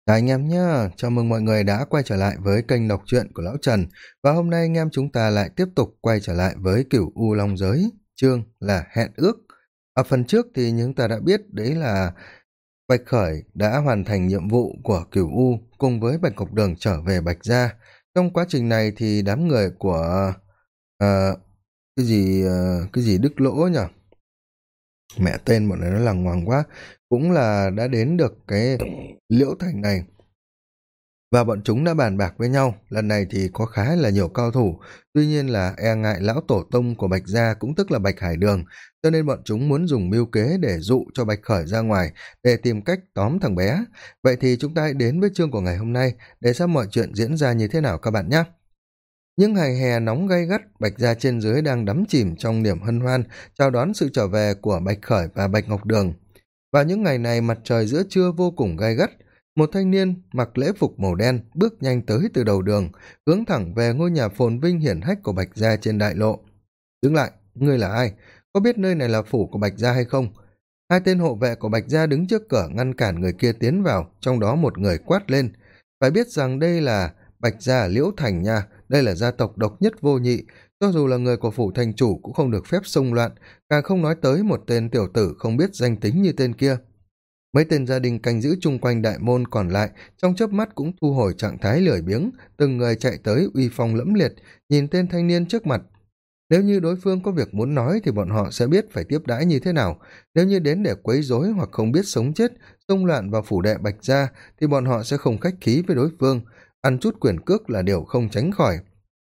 Chào anh em nhé, chào mừng mọi người đã quay trở lại với kênh đọc truyện của Lão Trần. Và hôm nay anh em chúng ta lại tiếp tục quay trở lại với Cửu U Long Giới, chương là Hẹn Ước. Ở phần trước thì chúng ta đã biết đấy là Bạch Khởi đã hoàn thành nhiệm vụ của Cửu U cùng với Bạch Ngọc Đường trở về Bạch Gia. Trong quá trình này thì đám người của ờ, cái gì Đức Lỗ nhỉ? Mẹ tên bọn này nó lằng ngoằng quá. Cũng là đã đến được cái Liễu Thành này. Và bọn chúng đã bàn bạc với nhau, lần này thì có khá là nhiều cao thủ, tuy nhiên là e ngại lão tổ tông của Bạch Gia cũng tức là Bạch Hải Đường, cho nên bọn chúng muốn dùng mưu kế để dụ cho Bạch Khởi ra ngoài, để tìm cách tóm thằng bé. Vậy thì chúng ta hãy đến với chương của ngày hôm nay, để xem mọi chuyện diễn ra như thế nào các bạn nhé. Những ngày hè nóng gay gắt, Bạch Gia trên dưới đang đắm chìm trong niềm hân hoan, chào đón sự trở về của Bạch Khởi và Bạch Ngọc Đường. Và những ngày này mặt trời giữa trưa vô cùng gay gắt, một thanh niên mặc lễ phục màu đen bước nhanh tới từ đầu đường, hướng thẳng về ngôi nhà phồn vinh hiển hách của Bạch Gia trên đại lộ. Đứng lại, ngươi là ai? Có biết nơi này là phủ của Bạch Gia hay không? Hai tên hộ vệ của Bạch Gia đứng trước cửa ngăn cản người kia tiến vào, trong đó một người quát lên. Phải biết rằng đây là Bạch Gia Liễu Thành nha, đây là gia tộc độc nhất vô nhị, cho dù là người của phủ thành chủ cũng không được phép xông loạn, càng không nói tới một tên tiểu tử không biết danh tính như tên kia. Mấy tên gia đình canh giữ chung quanh đại môn còn lại trong chớp mắt cũng thu hồi trạng thái lười biếng, từng người chạy tới uy phong lẫm liệt, nhìn tên thanh niên trước mặt. Nếu như đối phương có việc muốn nói thì bọn họ sẽ biết phải tiếp đãi như thế nào. Nếu như đến để quấy rối hoặc không biết sống chết, xông loạn vào phủ đệ Bạch Gia thì bọn họ sẽ không khách khí với đối phương, ăn chút quyền cước là điều không tránh khỏi.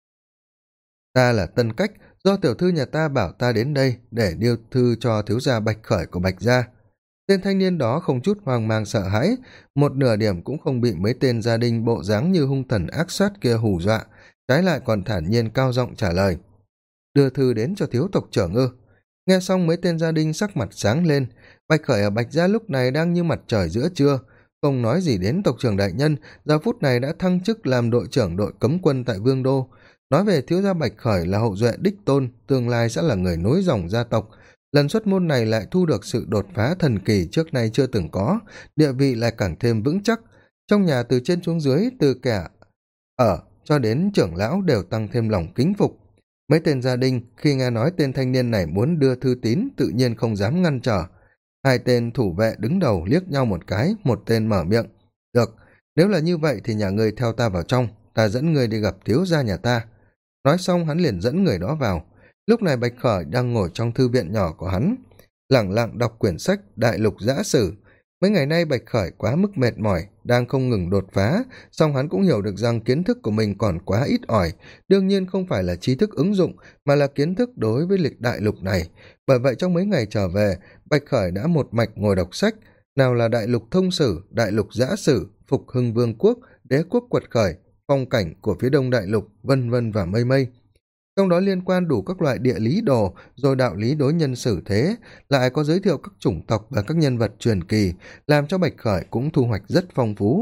Ta là Tân Cách, do tiểu thư nhà ta bảo ta đến đây để điêu thư cho thiếu gia Bạch Khởi của Bạch Gia. Tên thanh niên đó không chút hoang mang sợ hãi, một nửa điểm cũng không bị mấy tên gia đình bộ dáng như hung thần ác sát kia hù dọa, trái lại còn thản nhiên cao giọng trả lời. Đưa thư đến cho thiếu tộc trưởng ư? Nghe xong mấy tên gia đình sắc mặt sáng lên. Bạch Khởi ở Bạch Gia lúc này đang như mặt trời giữa trưa, không nói gì đến tộc trưởng đại nhân, giờ phút này đã thăng chức làm đội trưởng đội cấm quân tại Vương Đô. Nói về thiếu gia Bạch Khởi là hậu duệ đích tôn, tương lai sẽ là người nối dòng gia tộc. Lần xuất môn này lại thu được sự đột phá thần kỳ trước nay chưa từng có, địa vị lại càng thêm vững chắc. Trong nhà từ trên xuống dưới, từ kẻ ở cho đến trưởng lão đều tăng thêm lòng kính phục. Mấy tên gia đình khi nghe nói tên thanh niên này muốn đưa thư tín tự nhiên không dám ngăn trở. Hai tên thủ vệ đứng đầu liếc nhau một cái, một tên mở miệng. Được, nếu là như vậy thì nhà ngươi theo ta vào trong, ta dẫn ngươi đi gặp thiếu gia nhà ta. Nói xong hắn liền dẫn người đó vào. Lúc này Bạch Khởi đang ngồi trong thư viện nhỏ của hắn, lẳng lặng đọc quyển sách Đại Lục Giã Sử. Mấy ngày nay Bạch Khởi quá mức mệt mỏi, đang không ngừng đột phá, song hắn cũng hiểu được rằng kiến thức của mình còn quá ít ỏi, đương nhiên không phải là trí thức ứng dụng, mà là kiến thức đối với lịch đại lục này. Bởi vậy trong mấy ngày trở về, Bạch Khởi đã một mạch ngồi đọc sách, nào là Đại Lục Thông Sử, Đại Lục Giã Sử, Phục Hưng Vương Quốc, Đế Quốc Quật Khởi, phong cảnh của phía đông đại lục, vân vân và mây mây. Trong đó liên quan đủ các loại địa lý đồ, rồi đạo lý đối nhân xử thế, lại có giới thiệu các chủng tộc và các nhân vật truyền kỳ, làm cho Bạch Khởi cũng thu hoạch rất phong phú.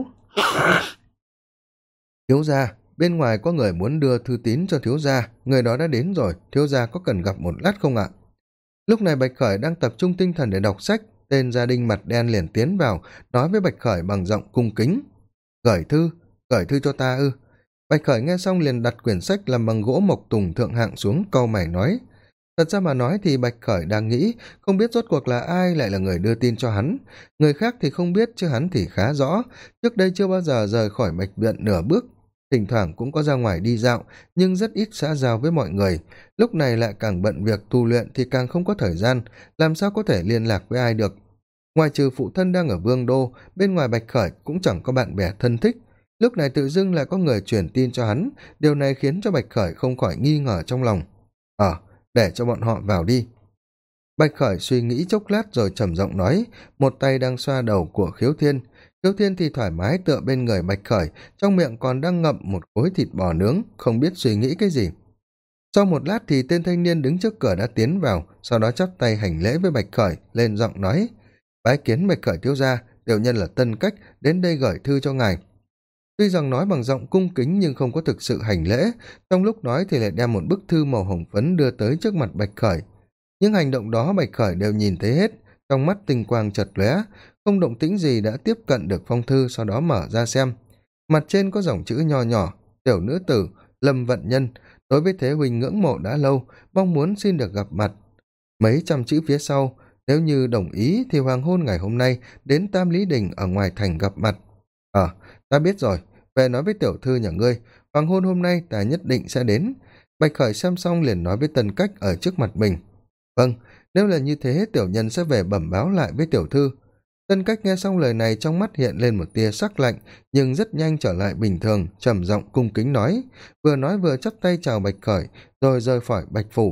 Thiếu gia, bên ngoài có người muốn đưa thư tín cho thiếu gia, người đó đã đến rồi, thiếu gia có cần gặp một lát không ạ? Lúc này Bạch Khởi đang tập trung tinh thần để đọc sách, tên gia đình mặt đen liền tiến vào, nói với Bạch Khởi bằng giọng cung kính. Gửi thư cho ta ư? Bạch Khởi nghe xong liền đặt quyển sách làm bằng gỗ mộc tùng thượng hạng xuống, cau mày nói. Thật ra mà nói thì Bạch Khởi đang nghĩ, không biết rốt cuộc là ai lại là người đưa tin cho hắn. Người khác thì không biết, chứ hắn thì khá rõ. Trước đây chưa bao giờ rời khỏi Bạch Viện nửa bước. Thỉnh thoảng cũng có ra ngoài đi dạo, nhưng rất ít xã giao với mọi người. Lúc này lại càng bận việc tu luyện thì càng không có thời gian, làm sao có thể liên lạc với ai được. Ngoài trừ phụ thân đang ở Vương Đô, bên ngoài Bạch Khởi cũng chẳng có bạn bè thân thích. Lúc này tự dưng lại có người truyền tin cho hắn, điều này khiến cho Bạch Khởi không khỏi nghi ngờ trong lòng. Để cho bọn họ vào đi. Bạch Khởi suy nghĩ chốc lát rồi trầm giọng nói, một tay đang xoa đầu của Khiếu Thiên. Khiếu Thiên thì thoải mái tựa bên người Bạch Khởi, trong miệng còn đang ngậm một khối thịt bò nướng, không biết suy nghĩ cái gì. Sau một lát thì tên thanh niên đứng trước cửa đã tiến vào, sau đó chắp tay hành lễ với Bạch Khởi, lên giọng nói, bái kiến Bạch Khởi thiếu gia, tiểu nhân là Tân Cách, đến đây gửi thư cho ngài. Tuy rằng nói bằng giọng cung kính nhưng không có thực sự hành lễ, trong lúc nói thì lại đem một bức thư màu hồng phấn đưa tới trước mặt Bạch Khởi. Những hành động đó Bạch Khởi đều nhìn thấy hết, trong mắt tinh quang chật lóe, không động tĩnh gì đã tiếp cận được phong thư, sau đó mở ra xem. Mặt trên có dòng chữ nho nhỏ: tiểu nữ tử Lâm Vận Nhân, đối với Thế huynh ngưỡng mộ đã lâu, mong muốn xin được gặp mặt. Mấy trăm chữ phía sau: nếu như đồng ý thì hoàng hôn ngày hôm nay đến Tam Lý Đình ở ngoài thành gặp mặt. Ta biết rồi, về nói với tiểu thư nhà ngươi, hoàng hôn hôm nay ta nhất định sẽ đến. Bạch Khởi xem xong liền nói với Tân Cách ở trước mặt mình: vâng, nếu là như thế tiểu nhân sẽ về bẩm báo lại với tiểu thư. Tân Cách nghe xong lời này, trong mắt hiện lên một tia sắc lạnh, nhưng rất nhanh trở lại bình thường, trầm giọng cung kính nói vừa chắp tay chào Bạch Khởi, rồi rời khỏi Bạch phủ.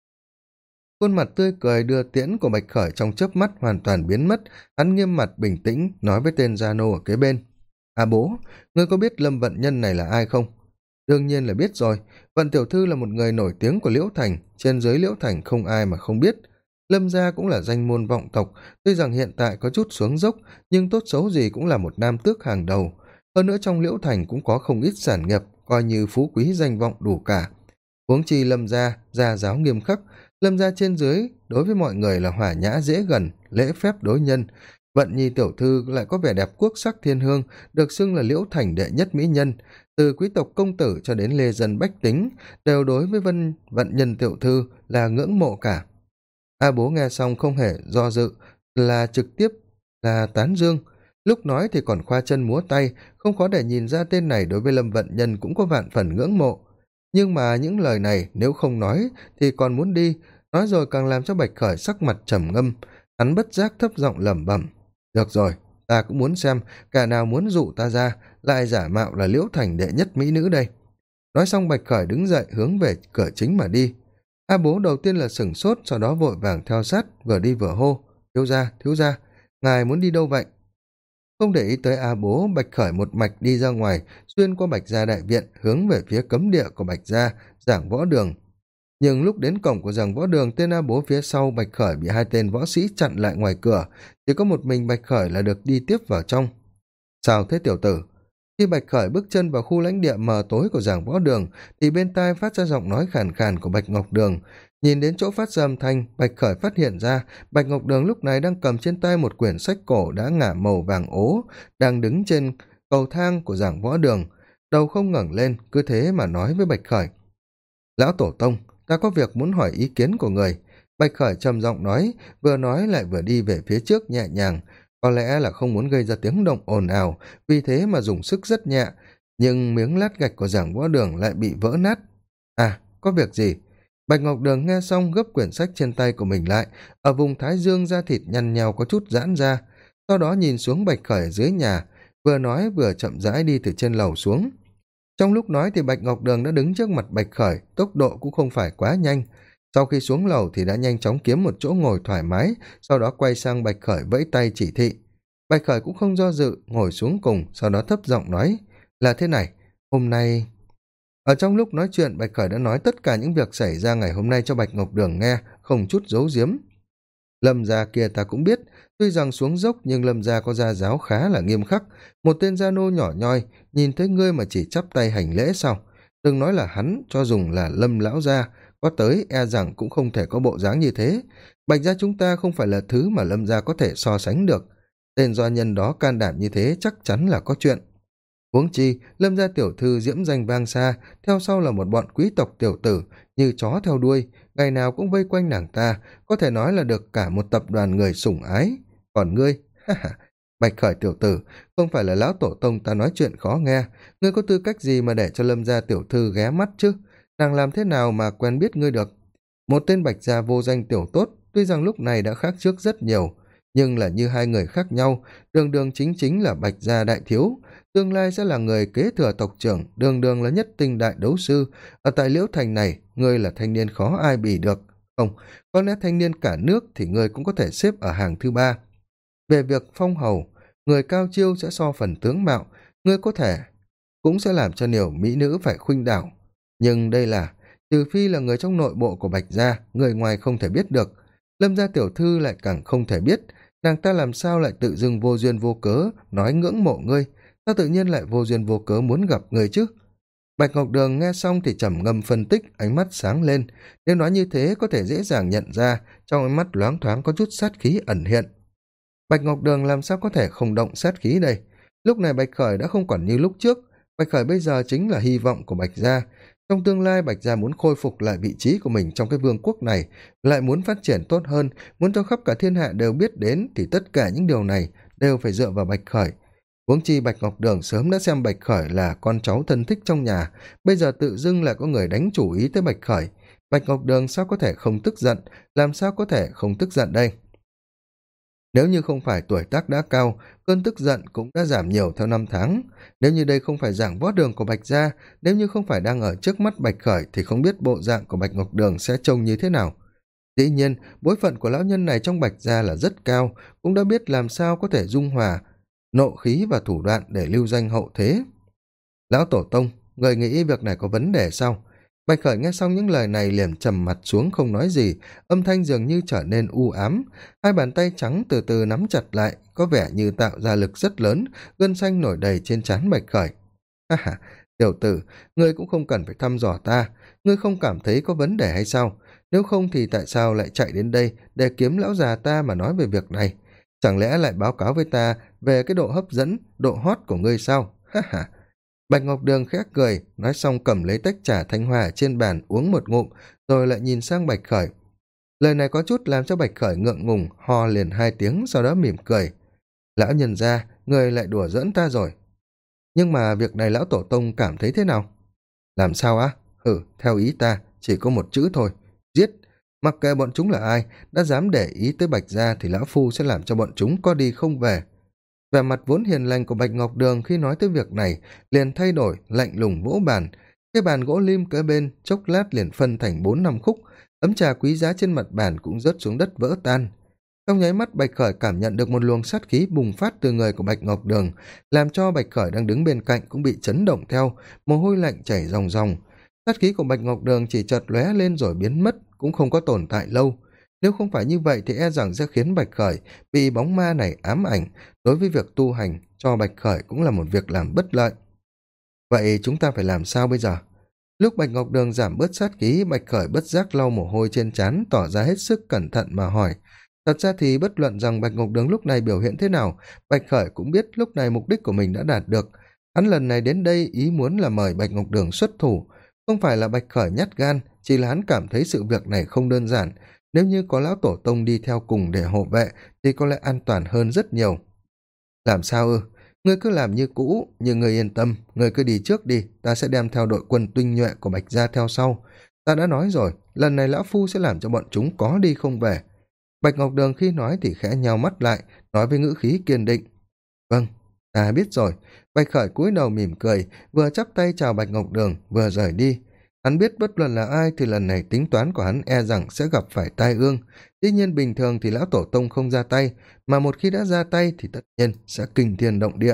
Khuôn mặt tươi cười đưa tiễn của Bạch Khởi trong chớp mắt hoàn toàn biến mất, hắn nghiêm mặt bình tĩnh nói với tên gia nô ở kế bên: bố, ngươi có biết Lâm Vận Nhân này là ai không? Đương nhiên là biết rồi, Vận tiểu thư là một người nổi tiếng của Liễu Thành, trên dưới Liễu Thành không ai mà không biết. Lâm gia cũng là danh môn vọng tộc, tuy rằng hiện tại có chút xuống dốc, nhưng tốt xấu gì cũng là một nam tước hàng đầu. Hơn nữa trong Liễu Thành cũng có không ít sản nghiệp, coi như phú quý danh vọng đủ cả. Huống chi Lâm gia gia giáo nghiêm khắc, Lâm gia trên dưới đối với mọi người là hòa nhã dễ gần, lễ phép đối nhân. Vận nhi tiểu thư lại có vẻ đẹp quốc sắc thiên hương, được xưng là Liễu Thành đệ nhất mỹ nhân, từ quý tộc công tử cho đến lê dân bách tính đều đối với Vận nhân tiểu thư là ngưỡng mộ cả. Bố nghe xong không hề do dự, là trực tiếp là tán dương. Lúc nói thì còn khoa chân múa tay, không khó để nhìn ra tên này đối với Lâm Vận Nhân cũng có vạn phần ngưỡng mộ. Nhưng mà những lời này nếu không nói thì còn muốn đi, nói rồi càng làm cho Bạch Khởi sắc mặt trầm ngâm. Hắn bất giác thấp giọng lẩm bẩm: được rồi, ta cũng muốn xem cả nào muốn dụ ta ra, lại giả mạo là Liễu Thành đệ nhất mỹ nữ đây. Nói xong Bạch Khởi đứng dậy hướng về cửa chính mà đi. Bố đầu tiên là sửng sốt, sau đó vội vàng theo sát, vừa đi vừa hô: thiếu gia, ngài muốn đi đâu vậy? Không để ý tới bố, Bạch Khởi một mạch đi ra ngoài, xuyên qua Bạch gia đại viện, hướng về phía cấm địa của Bạch gia, giảng võ đường. Nhưng lúc đến cổng của giảng võ đường, tên bố phía sau Bạch Khởi bị hai tên võ sĩ chặn lại ngoài cửa, chỉ có một mình Bạch Khởi là được đi tiếp vào trong. Sao thế tiểu tử? Khi Bạch Khởi bước chân vào khu lãnh địa mờ tối của giảng võ đường, thì bên tai phát ra giọng nói khàn khàn của Bạch Ngọc Đường. Nhìn đến chỗ phát ra âm thanh, Bạch Khởi phát hiện ra Bạch Ngọc Đường lúc này đang cầm trên tay một quyển sách cổ đã ngả màu vàng ố, đang đứng trên cầu thang của giảng võ đường, đầu không ngẩng lên, cứ thế mà nói với Bạch Khởi: lão tổ tông, ta có việc muốn hỏi ý kiến của người. Bạch Khởi trầm giọng vừa nói lại vừa đi về phía trước nhẹ nhàng, có lẽ là không muốn gây ra tiếng động ồn ào, vì thế mà dùng sức rất nhẹ, nhưng miếng lát gạch của giảng võ đường lại bị vỡ nát. Có việc gì? Bạch Ngọc Đường nghe xong gấp quyển sách trên tay của mình lại, ở vùng thái dương da thịt nhăn nheo có chút giãn ra, sau đó nhìn xuống Bạch Khởi dưới nhà, vừa nói vừa chậm rãi đi từ trên lầu xuống. Trong lúc nói thì Bạch Ngọc Đường đã đứng trước mặt Bạch Khởi, tốc độ cũng không phải quá nhanh. Sau khi xuống lầu thì đã nhanh chóng kiếm một chỗ ngồi thoải mái, sau đó quay sang Bạch Khởi vẫy tay chỉ thị. Bạch Khởi cũng không do dự, ngồi xuống cùng, sau đó thấp giọng nói: là thế này, hôm nay... Ở trong lúc nói chuyện, Bạch Khởi đã nói tất cả những việc xảy ra ngày hôm nay cho Bạch Ngọc Đường nghe, không chút giấu giếm. Lâm gia kia ta cũng biết, tuy rằng xuống dốc nhưng Lâm gia có gia giáo khá là nghiêm khắc. Một tên gia nô nhỏ nhoi, nhìn thấy ngươi mà chỉ chắp tay hành lễ sao? Đừng nói là hắn, cho dùng là Lâm lão gia, có tới e rằng cũng không thể có bộ dáng như thế. Bạch gia chúng ta không phải là thứ mà Lâm gia có thể so sánh được. Tên doanh nhân đó can đảm như thế chắc chắn là có chuyện. Huống chi, Lâm gia tiểu thư diễm danh vang xa, theo sau là một bọn quý tộc tiểu tử, như chó theo đuôi, ngày nào cũng vây quanh nàng ta, có thể nói là được cả một tập đoàn người sủng ái. Còn ngươi, Bạch Khởi tiểu tử, không phải là lão tổ tông ta nói chuyện khó nghe, ngươi có tư cách gì mà để cho Lâm gia tiểu thư ghé mắt chứ? Nàng làm thế nào mà quen biết ngươi được? Một tên Bạch gia vô danh tiểu tốt, tuy rằng lúc này đã khác trước rất nhiều, nhưng là như hai người khác nhau, đường đường chính chính là Bạch gia đại thiếu, tương lai sẽ là người kế thừa tộc trưởng, đường đường là nhất tinh đại đấu sư. Ở tại Liễu Thành này, ngươi là thanh niên khó ai bì được. Không, có lẽ thanh niên cả nước thì ngươi cũng có thể xếp ở hàng thứ 3. Về việc phong hầu, người cao chiêu sẽ so phần tướng mạo, ngươi có thể cũng sẽ làm cho nhiều mỹ nữ phải khuynh đảo. Nhưng đây là, trừ phi là người trong nội bộ của Bạch gia, người ngoài không thể biết được. Lâm gia tiểu thư lại càng không thể biết, nàng ta làm sao lại tự dưng vô duyên vô cớ nói ngưỡng mộ ngươi, sao tự nhiên lại vô duyên vô cớ muốn gặp người chứ? Bạch Ngọc Đường nghe xong thì trầm ngâm phân tích, ánh mắt sáng lên. Nếu nói như thế có thể dễ dàng nhận ra, trong ánh mắt loáng thoáng có chút sát khí ẩn hiện. Bạch Ngọc Đường làm sao có thể không động sát khí đây? Lúc này Bạch Khởi đã không còn như lúc trước. Bạch Khởi bây giờ chính là hy vọng của Bạch Gia. Trong tương lai Bạch Gia muốn khôi phục lại vị trí của mình trong cái vương quốc này, lại muốn phát triển tốt hơn, muốn cho khắp cả thiên hạ đều biết đến, thì tất cả những điều này đều phải dựa vào Bạch Khởi. Huống chi Bạch Ngọc Đường sớm đã xem Bạch Khởi là con cháu thân thích trong nhà, bây giờ tự dưng lại có người đánh chủ ý tới Bạch Khởi. Bạch Ngọc Đường sao có thể không tức giận, làm sao có thể không tức giận đây? Nếu như không phải tuổi tác đã cao, cơn tức giận cũng đã giảm nhiều theo năm tháng. Nếu như đây không phải giảng võ đường của Bạch Gia, nếu như không phải đang ở trước mắt Bạch Khởi thì không biết bộ dạng của Bạch Ngọc Đường sẽ trông như thế nào. Dĩ nhiên, bối phận của lão nhân này trong Bạch Gia là rất cao, cũng đã biết làm sao có thể dung hòa nộ khí và thủ đoạn để lưu danh hậu thế. Lão Tổ Tông, người nghĩ việc này có vấn đề sao? Bạch Khởi nghe xong những lời này liền trầm mặt xuống không nói gì, âm thanh dường như trở nên u ám, hai bàn tay trắng từ từ nắm chặt lại, có vẻ như tạo ra lực rất lớn, gân xanh nổi đầy trên trán Bạch Khởi. Ha ha, tiểu tử, ngươi cũng không cần phải thăm dò ta, ngươi không cảm thấy có vấn đề hay sao? Nếu không thì tại sao lại chạy đến đây để kiếm lão già ta mà nói về việc này? Chẳng lẽ lại báo cáo với ta về cái độ hấp dẫn, độ hot của ngươi sao? Ha ha. Bạch Ngọc Đường khẽ cười, nói xong cầm lấy tách trà thanh hoa ở trên bàn uống một ngụm, rồi lại nhìn sang Bạch Khởi. Lời này có chút làm cho Bạch Khởi ngượng ngùng, ho liền hai tiếng, sau đó mỉm cười. Lão nhân gia, người lại đùa giỡn ta rồi. Nhưng mà việc này lão tổ tông cảm thấy thế nào? Làm sao á? Theo ý ta, chỉ có một chữ thôi. Giết! Mặc kệ bọn chúng là ai, đã dám để ý tới Bạch Gia thì lão phu sẽ làm cho bọn chúng có đi không về. Vẻ mặt vốn hiền lành của Bạch Ngọc Đường khi nói tới việc này liền thay đổi, lạnh lùng vỗ bàn. Cái bàn gỗ lim kế bên chốc lát liền phân thành 4-5 khúc, ấm trà quý giá trên mặt bàn cũng rớt xuống đất vỡ tan. Trong nháy mắt Bạch Khởi cảm nhận được một luồng sát khí bùng phát từ người của Bạch Ngọc Đường, làm cho Bạch Khởi đang đứng bên cạnh cũng bị chấn động theo, mồ hôi lạnh chảy ròng ròng. Sát khí của Bạch Ngọc Đường chỉ chợt lóe lên rồi biến mất, cũng không có tồn tại lâu. Nếu không phải như vậy thì e rằng sẽ khiến Bạch Khởi bị bóng ma này ám ảnh, đối với việc tu hành cho Bạch Khởi cũng là một việc làm bất lợi. Vậy chúng ta phải làm sao bây giờ? Lúc Bạch Ngọc Đường giảm bớt sát khí, Bạch Khởi bất giác lau mồ hôi trên trán, tỏ ra hết sức cẩn thận mà hỏi. Thật ra thì bất luận rằng Bạch Ngọc Đường lúc này biểu hiện thế nào, Bạch Khởi cũng biết lúc này mục đích của mình đã đạt được. Hắn lần này đến đây ý muốn là mời Bạch Ngọc Đường xuất thủ. Không phải là Bạch Khởi nhát gan, chỉ là hắn cảm thấy sự việc này không đơn giản. Nếu như có lão tổ tông đi theo cùng để hộ vệ thì có lẽ an toàn hơn rất nhiều. Làm sao ư? Ngươi cứ làm như cũ, nhưng ngươi yên tâm, ngươi cứ đi trước đi, ta sẽ đem theo đội quân tinh nhuệ của Bạch Gia theo sau. Ta đã nói rồi, lần này lão phu sẽ làm cho bọn chúng có đi không về. Bạch Ngọc Đường khi nói thì khẽ nheo mắt lại, nói với ngữ khí kiên định. Vâng, ta biết rồi. Bạch Khởi cúi đầu mỉm cười, vừa chắp tay chào Bạch Ngọc Đường, vừa rời đi. Hắn biết bất luận là ai thì lần này tính toán của hắn e rằng sẽ gặp phải tai ương. Tuy nhiên bình thường thì lão tổ tông không ra tay, mà một khi đã ra tay thì tất nhiên sẽ kinh thiên động địa.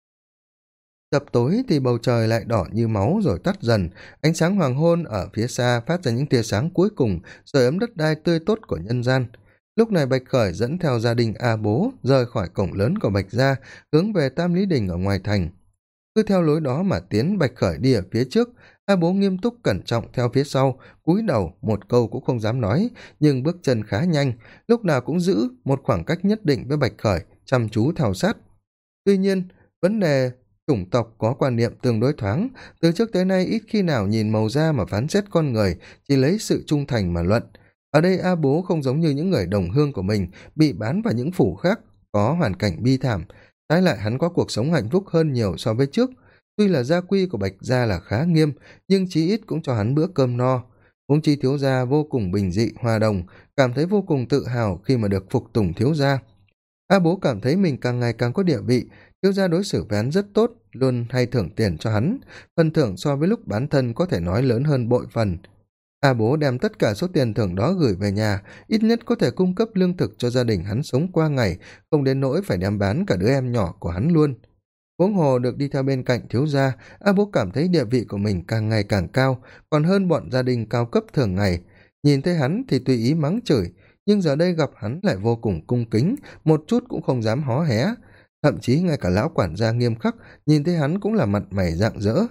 Chập tối thì bầu trời lại đỏ như máu rồi tắt dần, ánh sáng hoàng hôn ở phía xa phát ra những tia sáng cuối cùng, sưởi ấm đất đai tươi tốt của nhân gian. Lúc này Bạch Khởi dẫn theo gia đình A Bố rời khỏi cổng lớn của Bạch Gia, hướng về Tam Lý Đình ở ngoài thành. Cứ theo lối đó mà tiến, Bạch Khởi đi ở phía trước, A Bố nghiêm túc cẩn trọng theo phía sau, cúi đầu một câu cũng không dám nói, nhưng bước chân khá nhanh, lúc nào cũng giữ một khoảng cách nhất định với Bạch Khởi, chăm chú theo sát. Tuy nhiên, vấn đề chủng tộc có quan niệm tương đối thoáng, từ trước tới nay ít khi nào nhìn màu da mà phán xét con người, chỉ lấy sự trung thành mà luận. Ở đây A Bố không giống như những người đồng hương của mình bị bán vào những phủ khác có hoàn cảnh bi thảm, trái lại hắn có cuộc sống hạnh phúc hơn nhiều so với trước. Tuy là gia quy của Bạch Gia là khá nghiêm, nhưng chí ít cũng cho hắn bữa cơm no. Huống chi thiếu gia vô cùng bình dị hòa đồng, cảm thấy vô cùng tự hào khi mà được phục tùng thiếu gia. A Bố cảm thấy mình càng ngày càng có địa vị, thiếu gia đối xử với hắn rất tốt, luôn hay thưởng tiền cho hắn, phần thưởng so với lúc bán thân có thể nói lớn hơn bội phần. A Bố đem tất cả số tiền thưởng đó gửi về nhà, ít nhất có thể cung cấp lương thực cho gia đình hắn sống qua ngày, không đến nỗi phải đem bán cả đứa em nhỏ của hắn luôn. Huống hồ được đi theo bên cạnh thiếu gia, A Bố cảm thấy địa vị của mình càng ngày càng cao, còn hơn bọn gia đình cao cấp thường ngày. Nhìn thấy hắn thì tùy ý mắng chửi, nhưng giờ đây gặp hắn lại vô cùng cung kính, một chút cũng không dám hó hé. Thậm chí ngay cả lão quản gia nghiêm khắc, nhìn thấy hắn cũng là mặt mày rạng rỡ.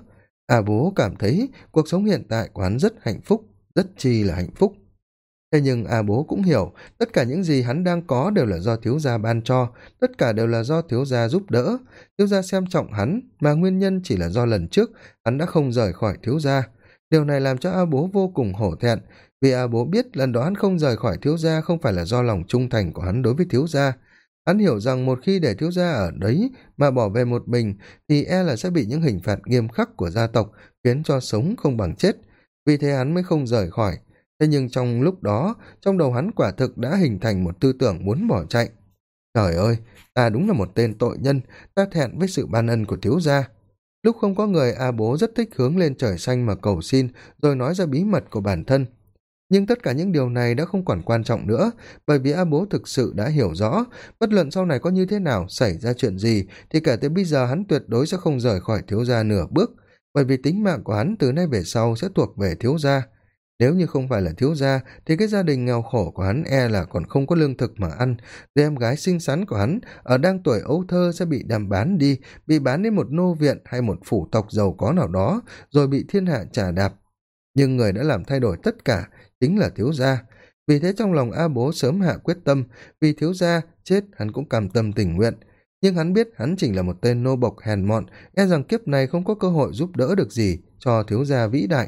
A Bố cảm thấy cuộc sống hiện tại của hắn rất hạnh phúc, rất chi là hạnh phúc. Thế nhưng A Bố cũng hiểu, tất cả những gì hắn đang có đều là do thiếu gia ban cho, tất cả đều là do thiếu gia giúp đỡ. Thiếu gia xem trọng hắn, mà nguyên nhân chỉ là do lần trước hắn đã không rời khỏi thiếu gia. Điều này làm cho A Bố vô cùng hổ thẹn, vì A Bố biết lần đó hắn không rời khỏi thiếu gia không phải là do lòng trung thành của hắn đối với thiếu gia. Hắn hiểu rằng một khi để thiếu gia ở đấy mà bỏ về một mình thì e là sẽ bị những hình phạt nghiêm khắc của gia tộc khiến cho sống không bằng chết. Vì thế hắn mới không rời khỏi. Thế nhưng trong lúc đó, trong đầu hắn quả thực đã hình thành một tư tưởng muốn bỏ chạy. Trời ơi, ta đúng là một tên tội nhân, ta thẹn với sự ban ân của thiếu gia. Lúc không có người, A Bố rất thích hướng lên trời xanh mà cầu xin, rồi nói ra bí mật của bản thân. Nhưng tất cả những điều này đã không còn quan trọng nữa, bởi vì A Bố thực sự đã hiểu rõ, bất luận sau này có như thế nào, xảy ra chuyện gì, thì kể tới bây giờ hắn tuyệt đối sẽ không rời khỏi thiếu gia nửa bước, bởi vì tính mạng của hắn từ nay về sau sẽ thuộc về thiếu gia. Nếu như không phải là thiếu gia, thì cái gia đình nghèo khổ của hắn e là còn không có lương thực mà ăn, đứa em gái xinh xắn của hắn, ở đang tuổi ấu thơ sẽ bị đem bán đi, bị bán đến một nô viện hay một phủ tộc giàu có nào đó, rồi bị thiên hạ trà đạp. Nhưng người đã làm thay đổi tất cả, chính là thiếu gia. Vì thế trong lòng A Bố sớm hạ quyết tâm, vì thiếu gia chết hắn cũng cam tâm tình nguyện. Nhưng hắn biết hắn chỉ là một tên nô bộc hèn mọn, e rằng kiếp này không có cơ hội giúp đỡ được gì cho thiếu gia vĩ đại.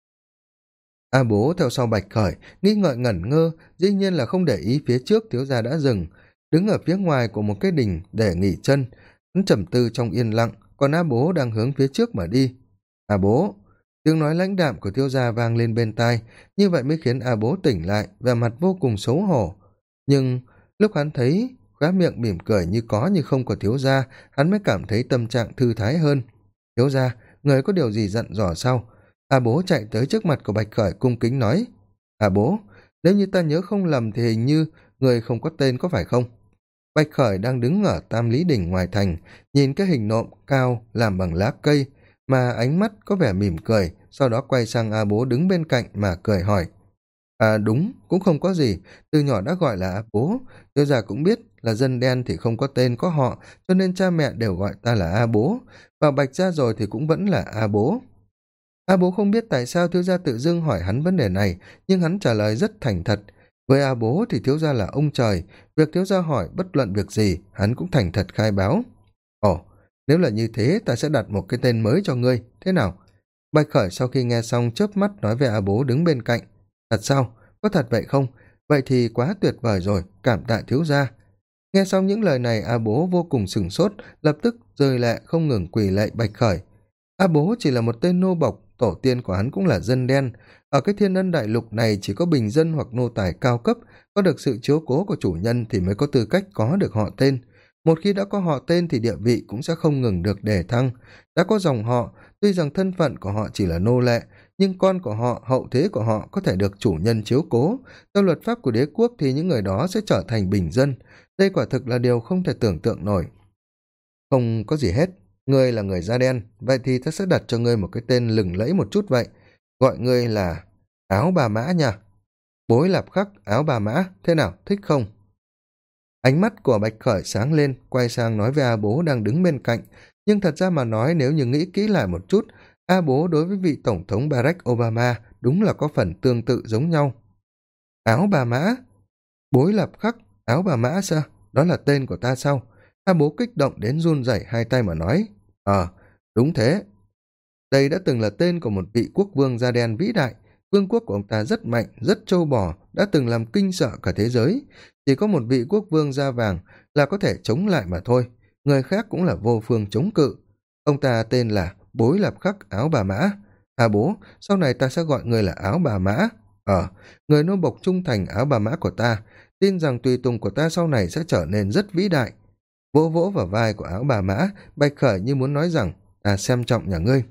A Bố theo sau Bạch Khởi, nghi ngợi ngẩn ngơ, dĩ nhiên là không để ý phía trước thiếu gia đã dừng, đứng ở phía ngoài của một cái đình để nghỉ chân. Hắn trầm tư trong yên lặng, còn A Bố đang hướng phía trước mà đi. A Bố! Tiếng nói lãnh đạm của thiếu gia vang lên bên tai, như vậy mới khiến A Bố tỉnh lại, vẻ mặt vô cùng xấu hổ. Nhưng lúc hắn thấy khóe miệng mỉm cười như có như không của thiếu gia, hắn mới cảm thấy tâm trạng thư thái hơn. Thiếu gia, người có điều gì dặn dò sao? A Bố chạy tới trước mặt của Bạch Khởi cung kính nói. A Bố, nếu như ta nhớ không lầm thì hình như người không có tên có phải không? Bạch Khởi đang đứng ở Tam Lý Đỉnh ngoài thành, nhìn cái hình nộm cao làm bằng lá cây, mà ánh mắt có vẻ mỉm cười, sau đó quay sang A Bố đứng bên cạnh mà cười hỏi. À đúng, cũng không có gì, từ nhỏ đã gọi là A Bố, tiêu già cũng biết là dân đen thì không có tên có họ, cho nên cha mẹ đều gọi ta là A Bố, vào Bạch gia rồi thì cũng vẫn là A Bố. A Bố không biết tại sao thiếu gia tự dưng hỏi hắn vấn đề này, nhưng hắn trả lời rất thành thật. Với A Bố thì thiếu gia là ông trời, việc thiếu gia hỏi bất luận việc gì, hắn cũng thành thật khai báo. Ồ, nếu là như thế ta sẽ đặt một cái tên mới cho ngươi, thế nào? Bạch Khởi sau khi nghe xong chớp mắt nói về A Bố đứng bên cạnh. Thật sao? Có thật vậy không? Vậy thì quá tuyệt vời rồi, cảm tạ thiếu gia. Nghe xong những lời này A Bố vô cùng sửng sốt, lập tức rơi lệ không ngừng quỳ lạy Bạch Khởi. A Bố chỉ là một tên nô bộc, tổ tiên của hắn cũng là dân đen. Ở cái thiên ân đại lục này chỉ có bình dân hoặc nô tài cao cấp, có được sự chiếu cố của chủ nhân thì mới có tư cách có được họ tên. Một khi đã có họ tên thì địa vị cũng sẽ không ngừng được đề thăng. Đã có dòng họ, tuy rằng thân phận của họ chỉ là nô lệ, nhưng con của họ, hậu thế của họ có thể được chủ nhân chiếu cố. Theo luật pháp của đế quốc thì những người đó sẽ trở thành bình dân. Đây quả thực là điều không thể tưởng tượng nổi. Không có gì hết. Ngươi là người da đen, vậy thì ta sẽ đặt cho ngươi một cái tên lừng lẫy một chút vậy. Gọi ngươi là Áo Bà Mã nha. Bối Lạp Khắc Áo Bà Mã, thế nào, thích không? Ánh mắt của Bạch Khởi sáng lên, quay sang nói với A Bố đang đứng bên cạnh. Nhưng thật ra mà nói nếu như nghĩ kỹ lại một chút, A Bố đối với vị Tổng thống Barack Obama đúng là có phần tương tự giống nhau. Áo Bà Mã? Bối Lạp Khắc Áo Bà Mã sao? Đó là tên của ta sao? A Bố kích động đến run rẩy hai tay mà nói. Đúng thế. Đây đã từng là tên của một vị quốc vương da đen vĩ đại. Vương quốc của ông ta rất mạnh, rất trâu bò, đã từng làm kinh sợ cả thế giới. Chỉ có một vị quốc vương da vàng là có thể chống lại mà thôi. Người khác cũng là vô phương chống cự. Ông ta tên là Bối Lạp Khắc Áo Bà Mã. À bố, sau này ta sẽ gọi người là Áo Bà Mã. Người nô bộc trung thành Áo Bà Mã của ta, tin rằng tùy tùng của ta sau này sẽ trở nên rất vĩ đại. Vỗ vỗ vào vai của Áo Bà Mã, Bạch Khởi như muốn nói rằng, ta xem trọng nhà ngươi.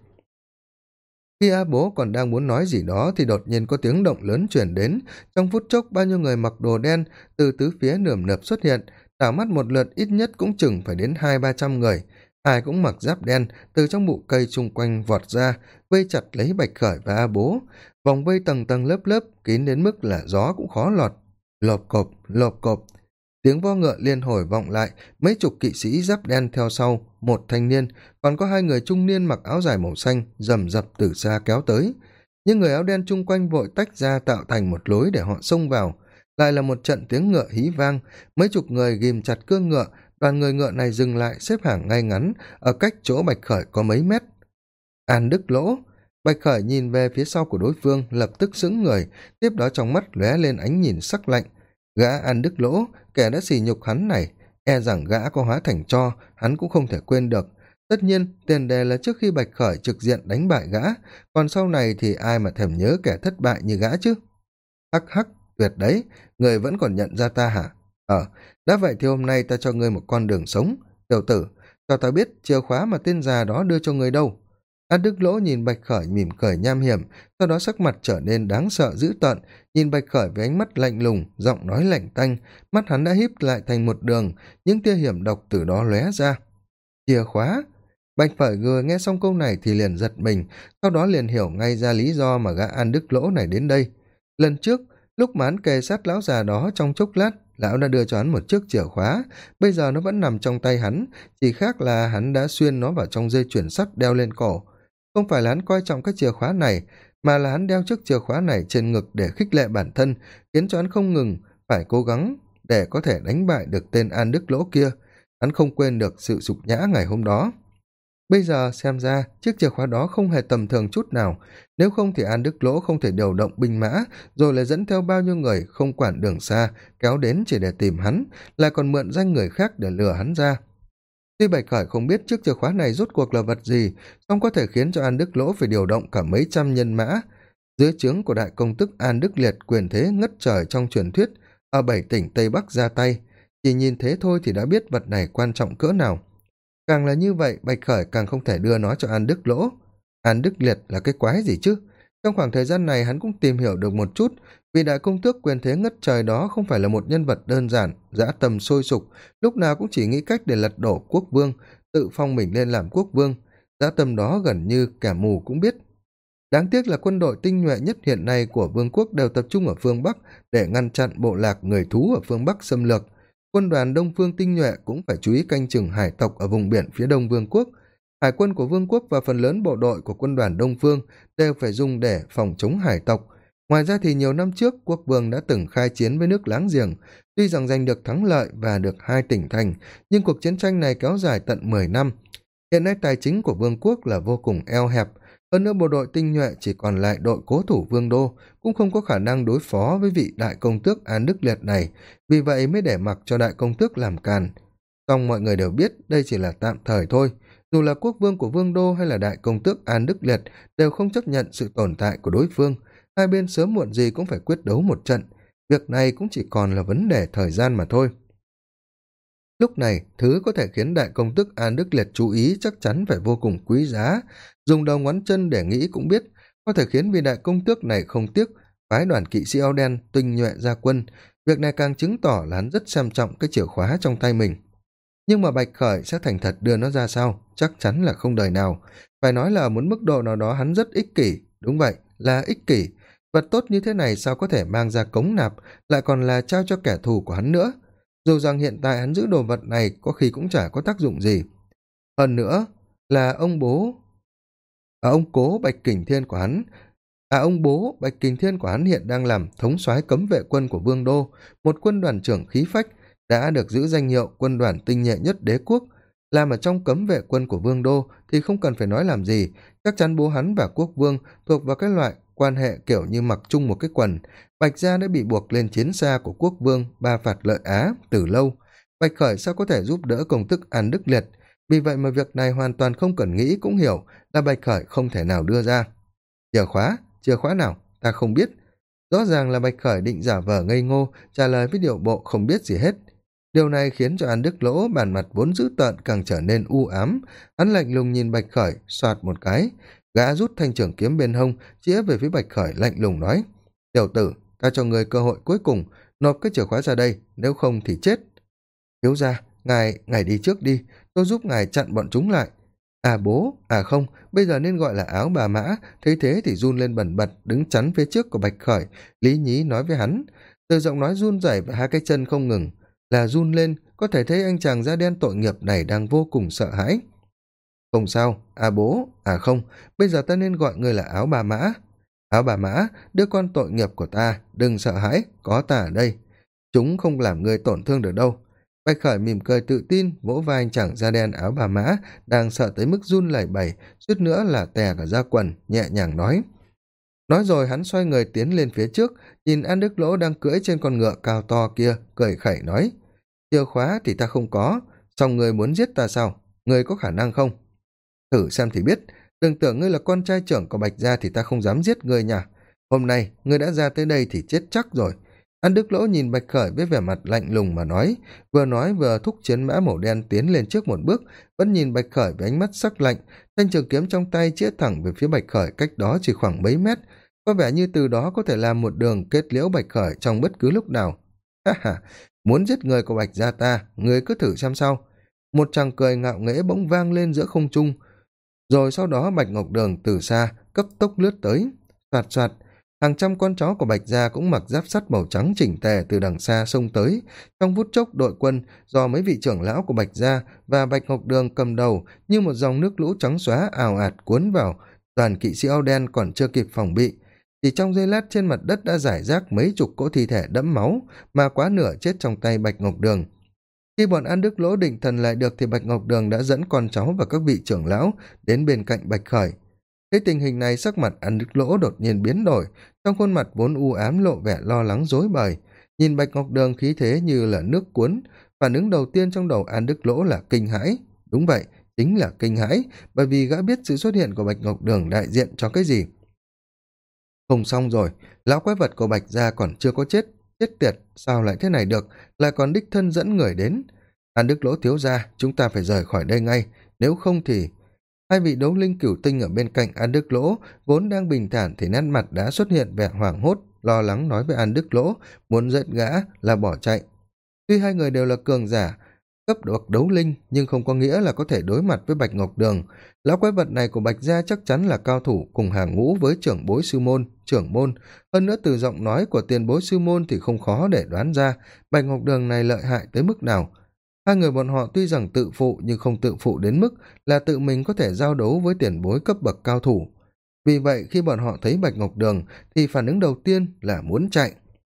Khi A Bố còn đang muốn nói gì đó thì đột nhiên có tiếng động lớn chuyển đến. Trong phút chốc bao nhiêu người mặc đồ đen từ tứ phía nườm nượp xuất hiện, đảo mắt một lượt ít nhất cũng chừng phải đến 200-300 người. Ai cũng mặc giáp đen từ trong bụi cây chung quanh vọt ra, vây chặt lấy Bạch Khởi và A Bố. Vòng vây tầng tầng lớp lớp, kín đến mức là gió cũng khó lọt. Lộp cộp, lộp cộp. Tiếng vo ngựa liên hồi vọng lại, mấy chục kỵ sĩ giáp đen theo sau, một thanh niên, còn có hai người trung niên mặc áo dài màu xanh, rầm rập từ xa kéo tới. Những người áo đen chung quanh vội tách ra tạo thành một lối để họ xông vào. Lại là một trận tiếng ngựa hí vang, mấy chục người ghìm chặt cương ngựa, đoàn người ngựa này dừng lại xếp hàng ngay ngắn, ở cách chỗ Bạch Khởi có mấy mét. An Đức Lỗ. Bạch Khởi nhìn về phía sau của đối phương, lập tức sững người, tiếp đó trong mắt lóe lên ánh nhìn sắc lạnh. Gã An Đức Lỗ, kẻ đã sỉ nhục hắn này, e rằng gã có hóa thành tro, hắn cũng không thể quên được. Tất nhiên, tiền đề là trước khi Bạch Khởi trực diện đánh bại gã, còn sau này thì ai mà thèm nhớ kẻ thất bại như gã chứ? Hắc hắc, tuyệt đấy, người vẫn còn nhận ra ta hả? Đã vậy thì hôm nay ta cho ngươi một con đường sống. Tiểu tử, cho ta biết chìa khóa mà tên già đó đưa cho ngươi đâu. An Đức Lỗ nhìn Bạch Khởi mỉm cười nham hiểm, sau đó sắc mặt trở nên đáng sợ dữ tợn, nhìn Bạch Khởi với ánh mắt lạnh lùng, giọng nói lạnh tanh, mắt hắn đã híp lại thành một đường, những tia hiểm độc từ đó lóe ra. Chìa khóa. Bạch Khởi vừa nghe xong câu này thì liền giật mình, sau đó liền hiểu ngay ra lý do mà gã An Đức Lỗ này đến đây. Lần trước, lúc mà hắn kề sát lão già đó trong chốc lát, lão đã đưa cho hắn một chiếc chìa khóa, bây giờ nó vẫn nằm trong tay hắn, chỉ khác là hắn đã xuyên nó vào trong dây chuyền sắt đeo lên cổ. Không phải là hắn coi trọng cái chìa khóa này, mà là hắn đeo chiếc chìa khóa này trên ngực để khích lệ bản thân, khiến cho hắn không ngừng phải cố gắng để có thể đánh bại được tên An Đức Lỗ kia. Hắn không quên được sự sục nhã ngày hôm đó. Bây giờ xem ra chiếc chìa khóa đó không hề tầm thường chút nào, nếu không thì An Đức Lỗ không thể điều động binh mã, rồi lại dẫn theo bao nhiêu người không quản đường xa, kéo đến chỉ để tìm hắn, lại còn mượn danh người khác để lừa hắn ra. Tuy Bạch Khởi không biết chiếc chìa khóa này rốt cuộc là vật gì, song có thể khiến cho An Đức Lỗ phải điều động cả mấy trăm nhân mã. Dưới trướng của đại công tức An Đức Liệt quyền thế ngất trời trong truyền thuyết, ở 7 tỉnh Tây Bắc ra tay, chỉ nhìn thế thôi thì đã biết vật này quan trọng cỡ nào. Càng là như vậy, Bạch Khởi càng không thể đưa nó cho An Đức Lỗ. An Đức Liệt là cái quái gì chứ? Trong khoảng thời gian này hắn cũng tìm hiểu được một chút, vì đại công tước quyền thế ngất trời đó không phải là một nhân vật đơn giản, dã tâm sôi sục, lúc nào cũng chỉ nghĩ cách để lật đổ quốc vương, tự phong mình lên làm quốc vương. Dã tâm đó gần như kẻ mù cũng biết. Đáng tiếc là quân đội tinh nhuệ nhất hiện nay của vương quốc đều tập trung ở phương Bắc để ngăn chặn bộ lạc người thú ở phương Bắc xâm lược. Quân đoàn Đông Phương tinh nhuệ cũng phải chú ý canh chừng hải tộc ở vùng biển phía đông vương quốc. Hải quân của vương quốc và phần lớn bộ đội của quân đoàn Đông Phương đều phải dùng để phòng chống hải tộc. Ngoài ra thì nhiều năm trước, quốc vương đã từng khai chiến với nước láng giềng, tuy rằng giành được thắng lợi và được 2 tỉnh thành, nhưng cuộc chiến tranh này kéo dài tận 10 năm. Hiện nay tài chính của vương quốc là vô cùng eo hẹp, hơn nữa bộ đội tinh nhuệ chỉ còn lại đội cố thủ vương đô, cũng không có khả năng đối phó với vị đại công tước An Đức Liệt này, vì vậy mới để mặc cho đại công tước làm càn. Song mọi người đều biết đây chỉ là tạm thời thôi, dù là quốc vương của vương đô hay là đại công tước An Đức Liệt đều không chấp nhận sự tồn tại của đối phương, hai bên sớm muộn gì cũng phải quyết đấu một trận, việc này cũng chỉ còn là vấn đề thời gian mà thôi. Lúc này, thứ có thể khiến đại công tước An Đức Liệt chú ý chắc chắn phải vô cùng quý giá, dùng đầu ngón chân để nghĩ cũng biết, có thể khiến vị đại công tước này không tiếc phái đoàn kỵ sĩ áo đen tinh nhuệ ra quân, việc này càng chứng tỏ là hắn rất xem trọng cái chìa khóa trong tay mình. Nhưng mà Bạch Khởi sẽ thành thật đưa nó ra sao? Chắc chắn là không đời nào. Phải nói là muốn mức độ nào đó hắn rất ích kỷ, đúng vậy, là ích kỷ. Vật tốt như thế này sao có thể mang ra cống nạp, lại còn là trao cho kẻ thù của hắn nữa. Dù rằng hiện tại hắn giữ đồ vật này có khi cũng chả có tác dụng gì. Hơn nữa là ông cố Bạch Kình Thiên của hắn, ông bố Bạch Kình Thiên của hắn hiện đang làm thống soái cấm vệ quân của Vương Đô, một quân đoàn trưởng khí phách, đã được giữ danh hiệu quân đoàn tinh nhuệ nhất đế quốc. Làm ở trong cấm vệ quân của Vương Đô thì không cần phải nói làm gì, chắc chắn bố hắn và quốc vương thuộc vào cái loại quan hệ kiểu như mặc chung một cái quần. Bạch gia đã bị buộc lên chiến xa của quốc vương Ba Phạt Lợi Á từ lâu. Bạch Khởi sao có thể giúp đỡ công tức An Đức Liệt? Vì vậy mà việc này hoàn toàn không cần nghĩ cũng hiểu là Bạch Khởi không thể nào đưa ra. Chìa khóa nào? Ta không biết. Rõ ràng là Bạch Khởi định giả vờ ngây ngô, trả lời với điệu bộ không biết gì hết. Điều này khiến cho An Đức Lỗ bản mặt vốn dữ tợn càng trở nên u ám. Hắn lạnh lùng nhìn Bạch Khởi, soạt một cái. Gã rút thanh trưởng kiếm bên hông, chĩa về phía Bạch Khởi lạnh lùng nói: Tiểu tử, ta cho người cơ hội cuối cùng, nộp cái chìa khóa ra đây, nếu không thì chết. Thiếu gia, ngài đi trước đi, tôi giúp ngài chặn bọn chúng lại. À bố, à không, bây giờ nên gọi là Áo Bà Mã. Thấy thế thì run lên bần bật, đứng chắn phía trước của Bạch Khởi, lý nhí nói với hắn. Từ giọng nói run rẩy và hai cái chân không ngừng: là run lên, có thể thấy anh chàng da đen tội nghiệp này đang vô cùng sợ hãi. Không sao, à bố, à không, bây giờ ta nên gọi ngươi là Áo Bà Mã. Áo Bà Mã, đứa con tội nghiệp của ta, đừng sợ hãi, có ta ở đây. Chúng không làm ngươi tổn thương được đâu. Bạch Khởi mỉm cười tự tin, vỗ vai anh chàng da đen Áo Bà Mã, đang sợ tới mức run lẩy bẩy, suýt nữa là tè cả ra quần, nhẹ nhàng nói. Nói rồi hắn xoay người tiến lên phía trước, nhìn An Đức Lỗ đang cưỡi trên con ngựa cao to kia, cười khẩy nói. Chìa khóa thì ta không có, song ngươi muốn giết ta sao? Ngươi có khả năng không? Thử xem thì biết, đừng tưởng ngươi là con trai trưởng của Bạch gia thì ta không dám giết ngươi nha. Hôm nay, ngươi đã ra tới đây thì chết chắc rồi. An Đức Lỗ nhìn Bạch Khởi với vẻ mặt lạnh lùng mà nói vừa thúc chiến mã màu đen tiến lên trước một bước, vẫn nhìn Bạch Khởi với ánh mắt sắc lạnh, thanh trường kiếm trong tay chĩa thẳng về phía Bạch Khởi cách đó chỉ khoảng mấy mét, có vẻ như từ đó có thể làm một đường kết liễu Bạch Khởi trong bất cứ lúc nào. Ha ha, muốn giết người của Bạch gia ta, ngươi cứ thử xem sao. Một tràng cười ngạo nghễ bỗng vang lên giữa không trung, rồi sau đó Bạch Ngọc Đường từ xa cấp tốc lướt tới. Soạt soạt, hàng trăm con chó của Bạch gia cũng mặc giáp sắt màu trắng chỉnh tề từ đằng xa xông tới. Trong phút chốc, đội quân do mấy vị trưởng lão của Bạch gia và Bạch Ngọc Đường cầm đầu như một dòng nước lũ trắng xóa ào ạt cuốn vào. Đoàn kỵ sĩ áo đen còn chưa kịp phòng bị, chỉ trong giây lát trên mặt đất đã rải rác mấy chục cỗ thi thể đẫm máu, mà quá nửa chết trong tay Bạch Ngọc Đường. Khi bọn An Đức Lỗ định thần lại được thì Bạch Ngọc Đường đã dẫn con cháu và các vị trưởng lão đến bên cạnh Bạch Khởi. Thấy tình hình này, sắc mặt An Đức Lỗ đột nhiên biến đổi, trong khuôn mặt vốn u ám lộ vẻ lo lắng rối bời. Nhìn Bạch Ngọc Đường khí thế như là nước cuốn, phản ứng đầu tiên trong đầu An Đức Lỗ là kinh hãi. Đúng vậy, chính là kinh hãi, bởi vì gã biết sự xuất hiện của Bạch Ngọc Đường đại diện cho cái gì. Không xong rồi, lão quái vật của Bạch gia còn chưa có chết. Chết tiệt, sao lại thế này được, lại còn đích thân dẫn người đến. An Đức Lỗ thiếu gia, chúng ta phải rời khỏi đây ngay, nếu không thì... Hai vị đấu linh cửu tinh ở bên cạnh An Đức Lỗ vốn đang bình thản thì nét mặt đã xuất hiện vẻ hoảng hốt, lo lắng nói với An Đức Lỗ muốn dẫn gã là bỏ chạy. Tuy hai người đều là cường giả cấp bậc đấu linh, nhưng không có nghĩa là có thể đối mặt với Bạch Ngọc Đường. Lão quái vật này của Bạch gia chắc chắn là cao thủ cùng hàng ngũ với trưởng bối sư môn, trưởng môn. Hơn nữa từ giọng nói của tiền bối sư môn thì không khó để đoán ra Bạch Ngọc Đường này lợi hại tới mức nào. Hai người bọn họ tuy rằng tự phụ nhưng không tự phụ đến mức là tự mình có thể giao đấu với tiền bối cấp bậc cao thủ. Vì vậy khi bọn họ thấy Bạch Ngọc Đường thì phản ứng đầu tiên là muốn chạy.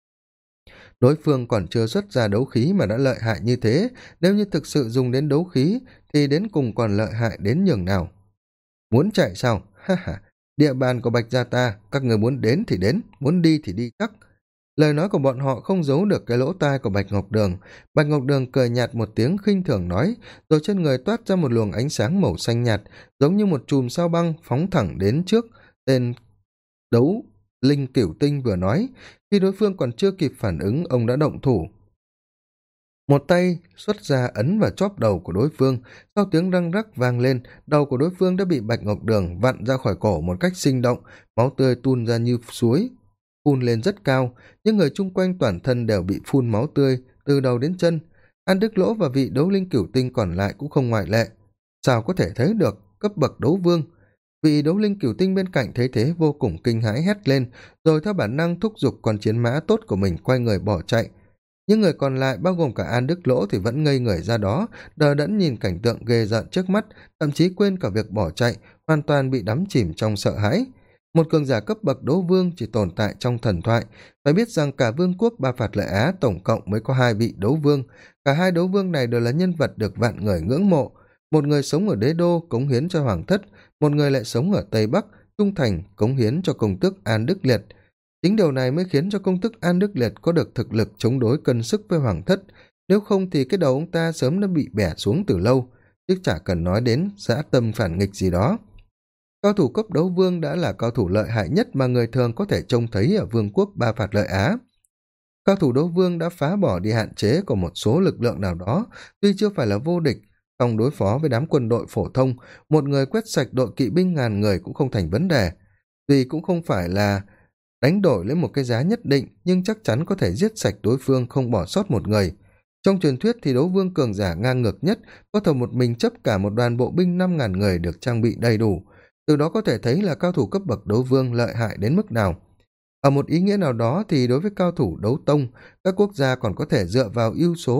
Đối phương còn chưa xuất ra đấu khí mà đã lợi hại như thế, nếu như thực sự dùng đến đấu khí thì đến cùng còn lợi hại đến nhường nào. Muốn chạy sao? Ha ha, địa bàn của Bạch gia ta, các người muốn đến thì đến, muốn đi thì đi chắc. Lời nói của bọn họ không giấu được cái lỗ tai của Bạch Ngọc Đường. Bạch Ngọc Đường cười nhạt một tiếng khinh thường nói, rồi trên người toát ra một luồng ánh sáng màu xanh nhạt, giống như một chùm sao băng phóng thẳng đến trước tên đấu linh cửu tinh vừa nói. Khi đối phương còn chưa kịp phản ứng, ông đã động thủ. Một tay xuất ra ấn vào chóp đầu của đối phương, sau tiếng răng rắc vang lên, đầu của đối phương đã bị Bạch Ngọc Đường vặn ra khỏi cổ một cách sinh động, máu tươi tuôn ra như suối, phun lên rất cao, những người chung quanh toàn thân đều bị phun máu tươi từ đầu đến chân. An Đức Lỗ và vị đấu linh cửu tinh còn lại cũng không ngoại lệ. Sao có thể thấy được, cấp bậc đấu vương. Vị đấu linh cửu tinh bên cạnh thấy thế vô cùng kinh hãi hét lên, rồi theo bản năng thúc giục con chiến mã tốt của mình quay người bỏ chạy. Những người còn lại bao gồm cả An Đức Lỗ thì vẫn ngây người ra đó, đờ đẫn nhìn cảnh tượng ghê rợn trước mắt, thậm chí quên cả việc bỏ chạy, hoàn toàn bị đắm chìm trong sợ hãi. Một cường giả cấp bậc đấu vương chỉ tồn tại trong thần thoại. Phải biết rằng cả vương quốc Ba Phạt Lợi Á tổng cộng mới có 2 vị đấu vương. Cả hai đấu vương này đều là nhân vật được vạn người ngưỡng mộ. Một người sống ở đế đô cống hiến cho hoàng thất, một người lại sống ở Tây Bắc trung thành cống hiến cho công tước An Đức Liệt. Chính điều này mới khiến cho công tước An Đức Liệt có được thực lực chống đối cân sức với hoàng thất. Nếu không thì cái đầu ông ta sớm đã bị bẻ xuống từ lâu, chứ chả cần nói đến dã tâm phản nghịch gì đó. Cao thủ cấp đấu vương đã là cao thủ lợi hại nhất mà người thường có thể trông thấy ở vương quốc Ba Phạt Lợi Á. Cao thủ đấu vương đã phá bỏ đi hạn chế của một số lực lượng nào đó, tuy chưa phải là vô địch, song đối phó với đám quân đội phổ thông, một người quét sạch đội kỵ binh ngàn người cũng không thành vấn đề. Tuy cũng không phải là đánh đổi lấy một cái giá nhất định, nhưng chắc chắn có thể giết sạch đối phương không bỏ sót một người. Trong truyền thuyết thì đấu vương cường giả ngang ngược nhất có thể một mình chấp cả một đoàn bộ binh 5.000 người được trang bị đầy đủ. Từ đó có thể thấy là cao thủ cấp bậc đấu vương lợi hại đến mức nào. Ở một ý nghĩa nào đó thì đối với cao thủ đấu tông, các quốc gia còn có thể dựa vào ưu số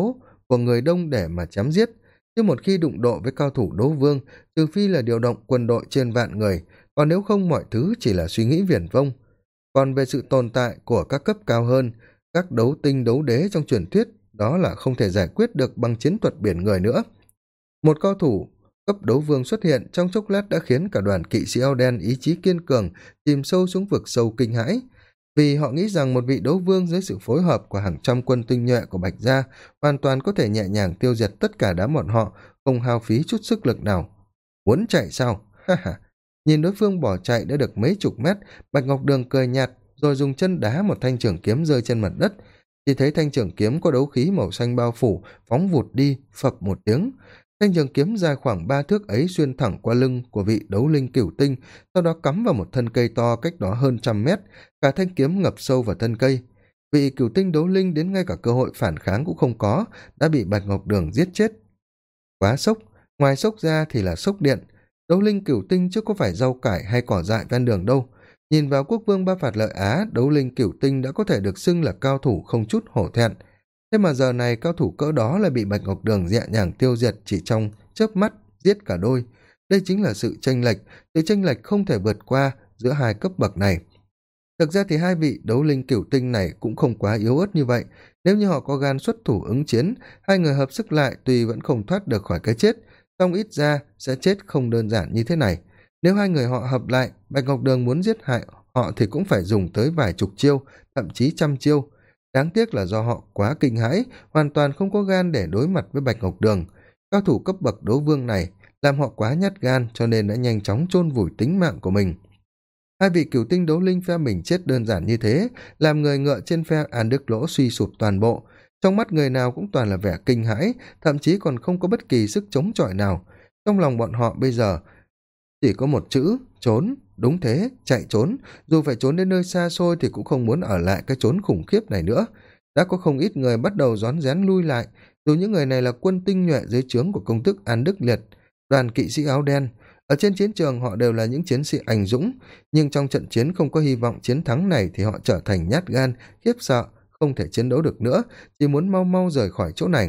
của người đông để mà chém giết, chứ một khi đụng độ với cao thủ đấu vương, trừ phi là điều động quân đội trên vạn người, còn nếu không mọi thứ chỉ là suy nghĩ viển vông. Còn về sự tồn tại của các cấp cao hơn, các đấu tinh đấu đế trong truyền thuyết, đó là không thể giải quyết được bằng chiến thuật biển người nữa. Một cao thủ cấp đấu vương xuất hiện trong chốc lát đã khiến cả đoàn kỵ sĩ áo đen ý chí kiên cường chìm sâu xuống vực sâu kinh hãi, vì họ nghĩ rằng một vị đấu vương dưới sự phối hợp của hàng trăm quân tinh nhuệ của Bạch Gia hoàn toàn có thể nhẹ nhàng tiêu diệt tất cả đám bọn họ, không hao phí chút sức lực nào. Muốn chạy sao? Ha ha. Nhìn đối phương bỏ chạy đã được mấy chục mét, Bạch Ngọc Đường cười nhạt rồi dùng chân đá một thanh trường kiếm rơi trên mặt đất. Chỉ thấy thanh trường kiếm có đấu khí màu xanh bao phủ, phóng vụt đi, phập một tiếng. Thanh trường kiếm dài khoảng 3 thước ấy xuyên thẳng qua lưng của vị đấu linh cửu tinh, sau đó cắm vào một thân cây to cách đó hơn 100 mét, cả thanh kiếm ngập sâu vào thân cây. Vị cửu tinh đấu linh đến ngay cả cơ hội phản kháng cũng không có, đã bị Bạch Ngọc Đường giết chết. Quá sốc, ngoài sốc ra thì là sốc điện. Đấu linh cửu tinh chứ có phải rau cải hay cỏ dại ven đường đâu. Nhìn vào quốc vương Ba Phạt Lợi Á, đấu linh cửu tinh đã có thể được xưng là cao thủ không chút hổ thẹn. Thế mà giờ này cao thủ cỡ đó lại bị Bạch Ngọc Đường nhẹ nhàng tiêu diệt chỉ trong chớp mắt, giết cả đôi. Đây chính là sự chênh lệch không thể vượt qua giữa hai cấp bậc này. Thực ra thì hai vị đấu linh cửu tinh này cũng không quá yếu ớt như vậy. Nếu như họ có gan xuất thủ ứng chiến, hai người hợp sức lại tuy vẫn không thoát được khỏi cái chết, song ít ra sẽ chết không đơn giản như thế này. Nếu hai người họ hợp lại, Bạch Ngọc Đường muốn giết hại họ thì cũng phải dùng tới vài chục chiêu, thậm chí 100 chiêu. Đáng tiếc là do họ quá kinh hãi, hoàn toàn không có gan để đối mặt với Bạch Ngọc Đường. Cao thủ cấp bậc đấu vương này làm họ quá nhát gan, cho nên đã nhanh chóng chôn vùi tính mạng của mình. Hai vị cửu tinh đấu linh phe mình chết đơn giản như thế, làm người ngựa trên phe An Đức Lỗ suy sụp toàn bộ. Trong mắt người nào cũng toàn là vẻ kinh hãi, thậm chí còn không có bất kỳ sức chống chọi nào. Trong lòng bọn họ bây giờ chỉ có một chữ: trốn. Đúng thế, chạy trốn. Dù phải trốn đến nơi xa xôi thì cũng không muốn ở lại cái trốn khủng khiếp này nữa. Đã có không ít người bắt đầu rón rén lui lại, dù những người này là quân tinh nhuệ dưới trướng của công tước An Đức Liệt, đoàn kỵ sĩ áo đen. Ở trên chiến trường họ đều là những chiến sĩ anh dũng, nhưng trong trận chiến không có hy vọng chiến thắng này thì họ trở thành nhát gan, khiếp sợ, không thể chiến đấu được nữa, chỉ muốn mau mau rời khỏi chỗ này.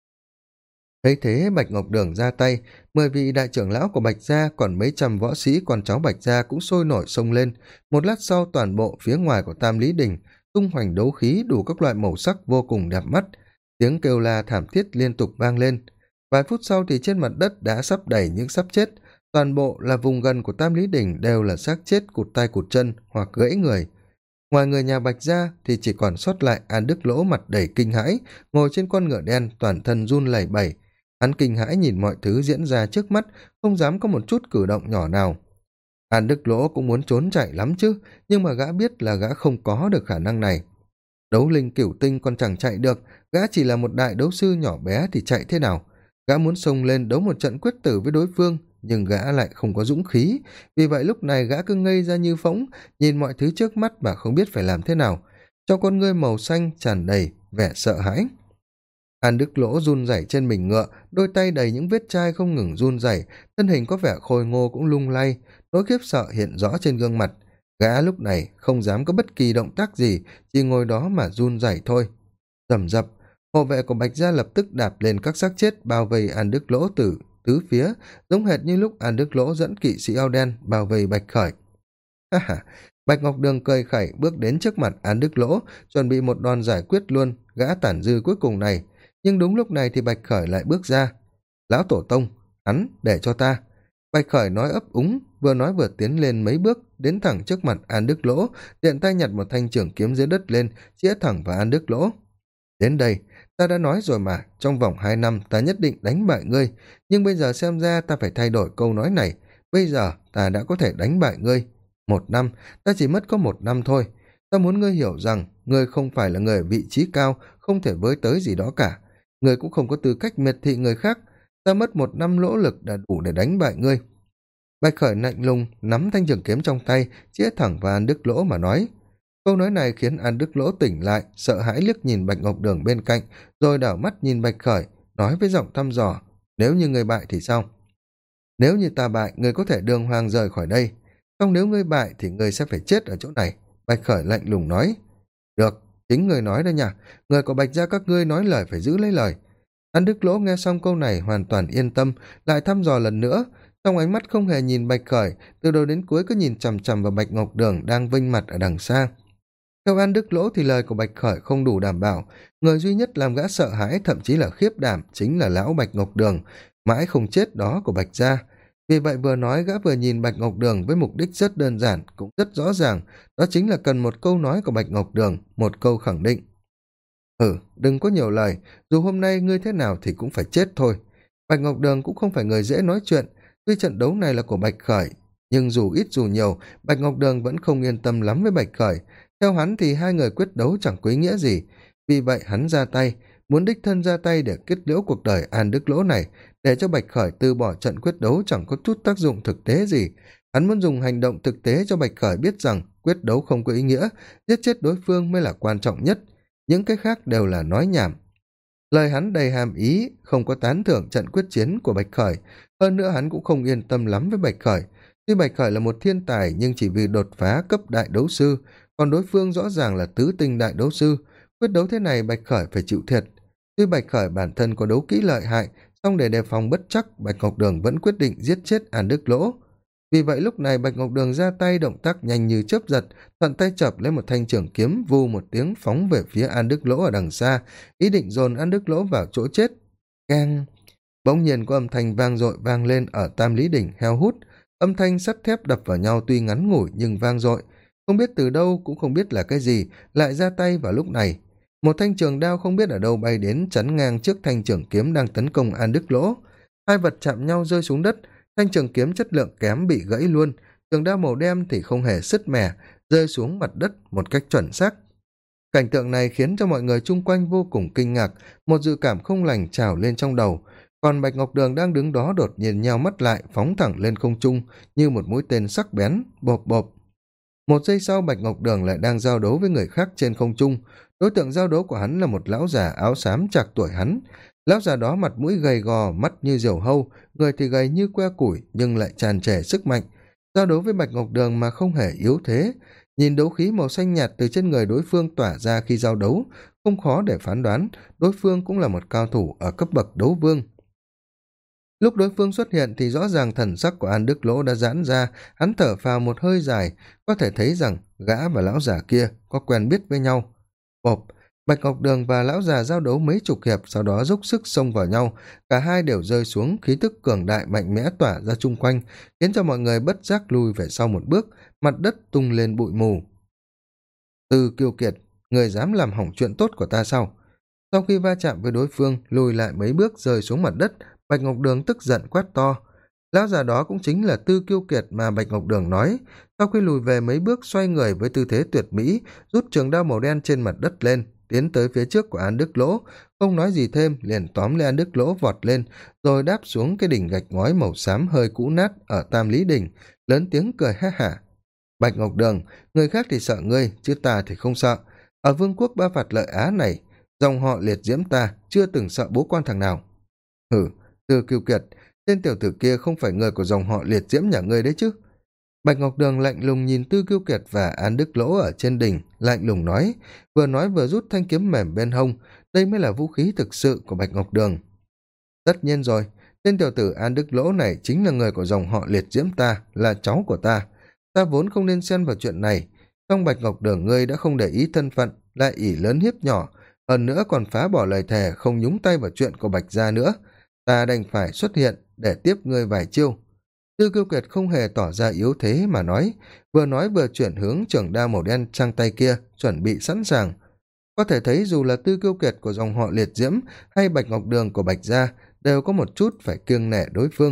Thấy thế Bạch Ngọc Đường ra tay, 10 vị đại trưởng lão của Bạch Gia còn mấy trăm võ sĩ con cháu Bạch Gia cũng sôi nổi xông lên. Một lát sau toàn bộ phía ngoài của Tam Lý Đình tung hoành đấu khí đủ các loại màu sắc vô cùng đẹp mắt, tiếng kêu la thảm thiết liên tục vang lên. Vài phút sau thì trên mặt đất đã sắp đầy những sắp chết, toàn bộ là vùng gần của Tam Lý Đình đều là xác chết cụt tay cụt chân hoặc gãy người. Ngoài người nhà Bạch Gia thì chỉ còn sót lại An Đức Lỗ mặt đầy kinh hãi, ngồi trên con ngựa đen toàn thân run lẩy bẩy. Hắn kinh hãi nhìn mọi thứ diễn ra trước mắt, không dám có một chút cử động nhỏ nào. An Đức Lỗ cũng muốn trốn chạy lắm chứ, nhưng mà gã biết là gã không có được khả năng này. Đấu linh cửu tinh còn chẳng chạy được, gã chỉ là một đại đấu sư nhỏ bé thì chạy thế nào. Gã muốn xông lên đấu một trận quyết tử với đối phương, nhưng gã lại không có dũng khí, vì vậy lúc này gã cứ ngây ra như phỗng, nhìn mọi thứ trước mắt mà không biết phải làm thế nào. Trong con ngươi màu xanh tràn đầy vẻ sợ hãi. An Đức Lỗ run rẩy trên mình ngựa, đôi tay đầy những vết chai không ngừng run rẩy, thân hình có vẻ khôi ngô cũng lung lay, nỗi khiếp sợ hiện rõ trên gương mặt. Gã lúc này không dám có bất kỳ động tác gì, chỉ ngồi đó mà run rẩy thôi. Rầm rập, hộ vệ của Bạch Gia lập tức đạp lên các xác chết bao vây An Đức Lỗ từ tứ phía, giống hệt như lúc An Đức Lỗ dẫn kỵ sĩ áo đen bao vây Bạch Khởi. Ha ha, Bạch Ngọc Đường cười khẩy bước đến trước mặt An Đức Lỗ, chuẩn bị một đòn giải quyết luôn gã tản dư cuối cùng này. Nhưng đúng lúc này thì Bạch Khởi lại bước ra. Lão tổ tông, hắn để cho ta. Bạch Khởi nói ấp úng, vừa nói vừa tiến lên mấy bước, đến thẳng trước mặt An Đức Lỗ, tiện tay nhặt một thanh trường kiếm dưới đất lên, chĩa thẳng vào An Đức Lỗ. Đến đây, ta đã nói rồi mà, trong vòng 2 năm ta nhất định đánh bại ngươi, nhưng bây giờ xem ra ta phải thay đổi câu nói này. Bây giờ ta đã có thể đánh bại ngươi. 1 năm, ta chỉ mất có 1 năm thôi. Ta muốn ngươi hiểu rằng, ngươi không phải là người ở vị trí cao, không thể với tới gì đó cả. Ngươi cũng không có tư cách miệt thị người khác. Ta mất 1 năm nỗ lực đã đủ để đánh bại ngươi. Bạch Khởi lạnh lùng nắm thanh trường kiếm trong tay, chĩa thẳng vào An Đức Lỗ mà nói. Câu nói này khiến An Đức Lỗ tỉnh lại, sợ hãi liếc nhìn Bạch Ngọc Đường bên cạnh, rồi đảo mắt nhìn Bạch Khởi, nói với giọng thăm dò: nếu như ngươi bại thì sao? Nếu như ta bại, ngươi có thể đường hoàng rời khỏi đây. Không, nếu ngươi bại thì ngươi sẽ phải chết ở chỗ này. Bạch Khởi lạnh lùng nói. Được, chính ngươi nói đây nha, người của Bạch Gia các ngươi nói lời phải giữ lấy lời. An Đức Lỗ nghe xong câu này hoàn toàn yên tâm, lại thăm dò lần nữa, trong ánh mắt không hề nhìn Bạch Khởi, từ đầu đến cuối cứ nhìn chằm chằm vào Bạch Ngọc Đường đang vênh mặt ở đằng xa. Theo An Đức Lỗ thì lời của Bạch Khởi không đủ đảm bảo, người duy nhất làm gã sợ hãi thậm chí là khiếp đảm chính là lão Bạch Ngọc Đường, mãi không chết đó của Bạch gia. Vì vậy vừa nói gã vừa nhìn Bạch Ngọc Đường với mục đích rất đơn giản, cũng rất rõ ràng, đó chính là cần một câu nói của Bạch Ngọc Đường, một câu khẳng định. Đừng có nhiều lời, dù hôm nay ngươi thế nào thì cũng phải chết thôi. Bạch Ngọc Đường cũng không phải người dễ nói chuyện, tuy trận đấu này là của Bạch Khởi, nhưng dù ít dù nhiều, Bạch Ngọc Đường vẫn không yên tâm lắm với Bạch Khởi. Theo hắn thì hai người quyết đấu chẳng có ý nghĩa gì, vì vậy hắn ra tay, muốn đích thân ra tay để kết liễu cuộc đời An Đức Lỗ này, để cho Bạch Khởi từ bỏ trận quyết đấu chẳng có chút tác dụng thực tế gì. Hắn muốn dùng hành động thực tế cho Bạch Khởi biết rằng quyết đấu không có ý nghĩa, giết chết đối phương mới là quan trọng nhất, những cái khác đều là nói nhảm. Lời hắn đầy hàm ý, không có tán thưởng trận quyết chiến của Bạch Khởi, hơn nữa hắn cũng không yên tâm lắm với Bạch Khởi. Tuy Bạch Khởi là một thiên tài nhưng chỉ vì đột phá cấp đại đấu sư, còn đối phương rõ ràng là tứ tinh đại đấu sư, quyết đấu thế này Bạch Khởi phải chịu thiệt. Tuy Bạch Khởi bản thân có đấu kỹ lợi hại, song để đề phòng bất trắc, Bạch Ngọc Đường vẫn quyết định giết chết An Đức Lỗ. Vì vậy lúc này Bạch Ngọc Đường ra tay, động tác nhanh như chớp giật, thuận tay chập lấy một thanh trường kiếm, vù một tiếng phóng về phía An Đức Lỗ ở đằng xa, ý định dồn An Đức Lỗ vào chỗ chết. Keng! Bỗng nhiên có âm thanh vang dội vang lên ở Tam Lý Đỉnh heo hút, âm thanh sắt thép đập vào nhau tuy ngắn ngủi nhưng vang dội, không biết từ đâu cũng không biết là cái gì, lại ra tay vào lúc này. Một thanh trường đao không biết ở đâu bay đến chắn ngang trước thanh trường kiếm đang tấn công An Đức Lỗ. Hai vật chạm nhau rơi xuống đất, thanh trường kiếm chất lượng kém bị gãy luôn, trường đao màu đen thì không hề sứt mẻ, rơi xuống mặt đất một cách chuẩn xác. Cảnh tượng này khiến cho mọi người chung quanh vô cùng kinh ngạc, một dự cảm không lành trào lên trong đầu, còn Bạch Ngọc Đường đang đứng đó đột nhiên nheo mắt lại, phóng thẳng lên không trung như một mũi tên sắc bén, bộp bộp. Một giây sau Bạch Ngọc Đường lại đang giao đấu với người khác trên không trung, đối tượng giao đấu của hắn là một lão già áo xám trạc tuổi hắn. Lão già đó mặt mũi gầy gò, mắt như diều hâu, người thì gầy như que củi nhưng lại tràn trề sức mạnh. Giao đấu với Bạch Ngọc Đường mà không hề yếu thế, nhìn đấu khí màu xanh nhạt từ trên người đối phương tỏa ra khi giao đấu, không khó để phán đoán đối phương cũng là một cao thủ ở cấp bậc đấu vương. Lúc đối phương xuất hiện thì rõ ràng thần sắc của An Đức Lỗ đã giãn ra, hắn thở phào một hơi dài, có thể thấy rằng gã và lão già kia có quen biết với nhau. Bộp, Bạch Ngọc Đường và lão già giao đấu mấy chục hiệp, sau đó dốc sức xông vào nhau, cả hai đều rơi xuống, khí tức cường đại mạnh mẽ tỏa ra chung quanh, khiến cho mọi người bất giác lùi về sau một bước, mặt đất tung lên bụi mù. Từ Kiêu Kiệt, người dám làm hỏng chuyện tốt của ta sao? Sau khi va chạm với đối phương, lùi lại mấy bước rơi xuống mặt đất, Bạch Ngọc Đường tức giận quát to. Lão già đó cũng chính là Tư Kiêu Kiệt mà Bạch Ngọc Đường nói. Sau khi lùi về mấy bước, xoay người với tư thế tuyệt mỹ, rút trường đao màu đen trên mặt đất lên, tiến tới phía trước của An Đức Lỗ, không nói gì thêm, liền tóm lấy An Đức Lỗ vọt lên, rồi đáp xuống cái đỉnh gạch ngói màu xám hơi cũ nát ở Tam Lý Đỉnh, lớn tiếng cười ha hả. Bạch Ngọc Đường, người khác thì sợ ngươi, chứ ta thì không sợ. Ở vương quốc Ba Phạt Lợi Á này, dòng họ Liệt Diễm ta chưa từng sợ bố quan thằng nào. Tư Kiêu Kiệt, tên tiểu tử kia không phải người của dòng họ Liệt Diễm nhà ngươi đấy chứ? Bạch Ngọc Đường lạnh lùng nhìn Tư Kiêu Kiệt và An Đức Lỗ ở trên đỉnh, lạnh lùng nói vừa rút thanh kiếm mềm bên hông, đây mới là vũ khí thực sự của Bạch Ngọc Đường. Tất nhiên rồi, tên tiểu tử An Đức Lỗ này chính là người của dòng họ Liệt Diễm ta, là cháu của ta. Ta vốn không nên xen vào chuyện này, trong Bạch Ngọc Đường ngươi đã không để ý thân phận, lại ỷ lớn hiếp nhỏ, hơn nữa còn phá bỏ lời thề không nhúng tay vào chuyện của Bạch gia nữa. Ta đành phải xuất hiện để tiếp ngươi vài chiêu. Tư Kiêu Kiệt không hề tỏ ra yếu thế mà nói vừa chuyển hướng trường đao màu đen sang tay kia, chuẩn bị sẵn sàng. Có thể thấy dù là Tư Kiêu Kiệt của dòng họ Liệt Diễm hay Bạch Ngọc Đường của Bạch gia đều có một chút phải kiêng nể đối phương.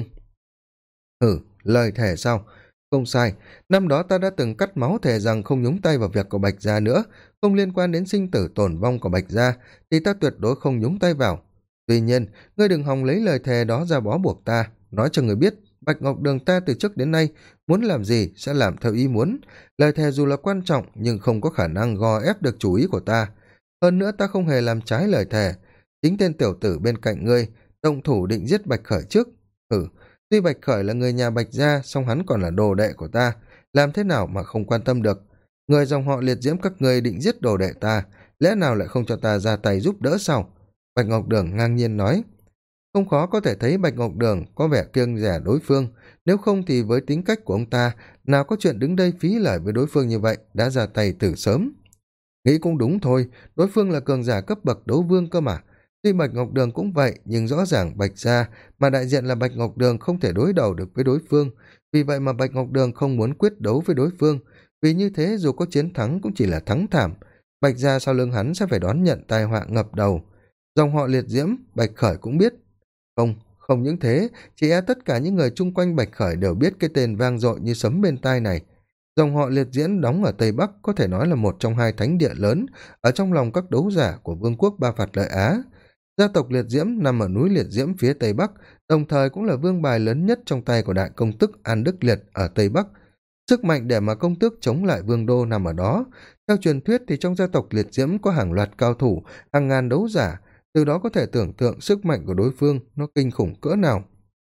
Lời thề sao? Không sai, năm đó ta đã từng cắt máu thề rằng không nhúng tay vào việc của Bạch gia nữa, không liên quan đến sinh tử tổn vong của Bạch gia, thì ta tuyệt đối không nhúng tay vào. Tuy nhiên, ngươi đừng hòng lấy lời thề đó ra bó buộc ta, nói cho người biết, Bạch Ngọc Đường ta từ trước đến nay, muốn làm gì sẽ làm theo ý muốn. Lời thề dù là quan trọng, nhưng không có khả năng gò ép được chủ ý của ta. Hơn nữa ta không hề làm trái lời thề. Chính tên tiểu tử bên cạnh ngươi, động thủ định giết Bạch Khởi trước. Tuy Bạch Khởi là người nhà Bạch gia, song hắn còn là đồ đệ của ta, làm thế nào mà không quan tâm được. Người dòng họ Liệt Diễm các ngươi định giết đồ đệ ta, lẽ nào lại không cho ta ra tay giúp đỡ sao? Bạch Ngọc Đường ngang nhiên nói. Không khó có thể thấy Bạch Ngọc Đường có vẻ kiêng dè đối phương, nếu không thì với tính cách của ông ta, nào có chuyện đứng đây phí lời với đối phương như vậy, đã ra tay từ sớm. Nghĩ cũng đúng thôi, đối phương là cường giả cấp bậc đấu vương cơ mà. Tuy Bạch Ngọc Đường cũng vậy, nhưng rõ ràng Bạch gia mà đại diện là Bạch Ngọc Đường không thể đối đầu được với đối phương, vì vậy mà Bạch Ngọc Đường không muốn quyết đấu với đối phương, vì như thế dù có chiến thắng cũng chỉ là thắng thảm. Bạch gia sau lưng hắn sẽ phải đón nhận tai họa ngập đầu. Dòng họ Liệt Diễm, Bạch Khởi cũng biết. Không, không những thế, chỉ e tất cả những người chung quanh Bạch Khởi đều biết cái tên vang dội như sấm bên tai này. Dòng họ Liệt Diễn đóng ở Tây Bắc có thể nói là một trong hai thánh địa lớn ở trong lòng các đấu giả của Vương quốc Ba Phạt Lợi Á. Gia tộc Liệt Diễm nằm ở núi Liệt Diễm phía Tây Bắc, đồng thời cũng là vương bài lớn nhất trong tay của đại công tước An Đức Liệt ở Tây Bắc. Sức mạnh để mà công tước chống lại vương đô nằm ở đó. Theo truyền thuyết thì trong gia tộc Liệt Diễm có hàng loạt cao thủ, hàng ngàn đấu giả, từ đó có thể tưởng tượng sức mạnh của đối phương nó kinh khủng cỡ nào.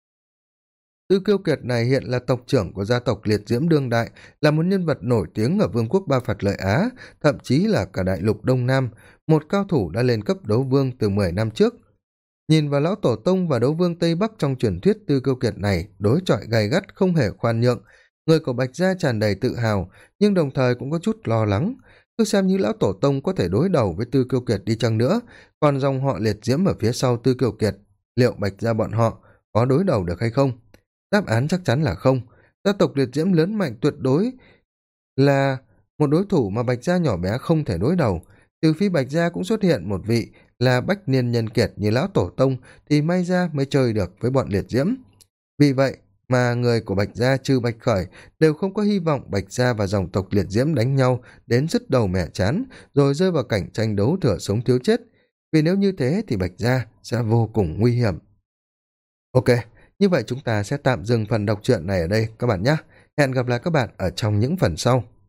Tư Kiêu Kiệt này hiện là tộc trưởng của gia tộc Liệt Diễm đương đại, là một nhân vật nổi tiếng ở Vương quốc Ba Phạt Lợi Á, thậm chí là cả đại lục Đông Nam, một cao thủ đã lên cấp đấu vương từ 10 năm trước. Nhìn vào lão tổ tông và đấu vương Tây Bắc trong truyền thuyết Tư Kiêu Kiệt này, đối chọi gay gắt không hề khoan nhượng, người của Bạch gia tràn đầy tự hào, nhưng đồng thời cũng có chút lo lắng. Cứ xem như lão tổ tông có thể đối đầu với Tư Kiêu Kiệt đi chăng nữa, còn dòng họ Liệt Diễm ở phía sau Tư Kiêu Kiệt, liệu Bạch gia bọn họ có đối đầu được hay không? Đáp án chắc chắn là không. Gia tộc Liệt Diễm lớn mạnh tuyệt đối là một đối thủ mà Bạch gia nhỏ bé không thể đối đầu. Trừ phi Bạch gia cũng xuất hiện một vị là bách niên nhân kiệt như lão tổ tông thì may ra mới chơi được với bọn Liệt Diễm. Vì vậy mà người của Bạch gia trừ Bạch Khởi đều không có hy vọng Bạch gia và dòng tộc Liệt Diễm đánh nhau đến dứt đầu mẻ chán, rồi rơi vào cảnh tranh đấu thừa sống thiếu chết. Vì nếu như thế thì Bạch gia sẽ vô cùng nguy hiểm. Ok, như vậy chúng ta sẽ tạm dừng phần đọc truyện này ở đây các bạn nhé. Hẹn gặp lại các bạn ở trong những phần sau.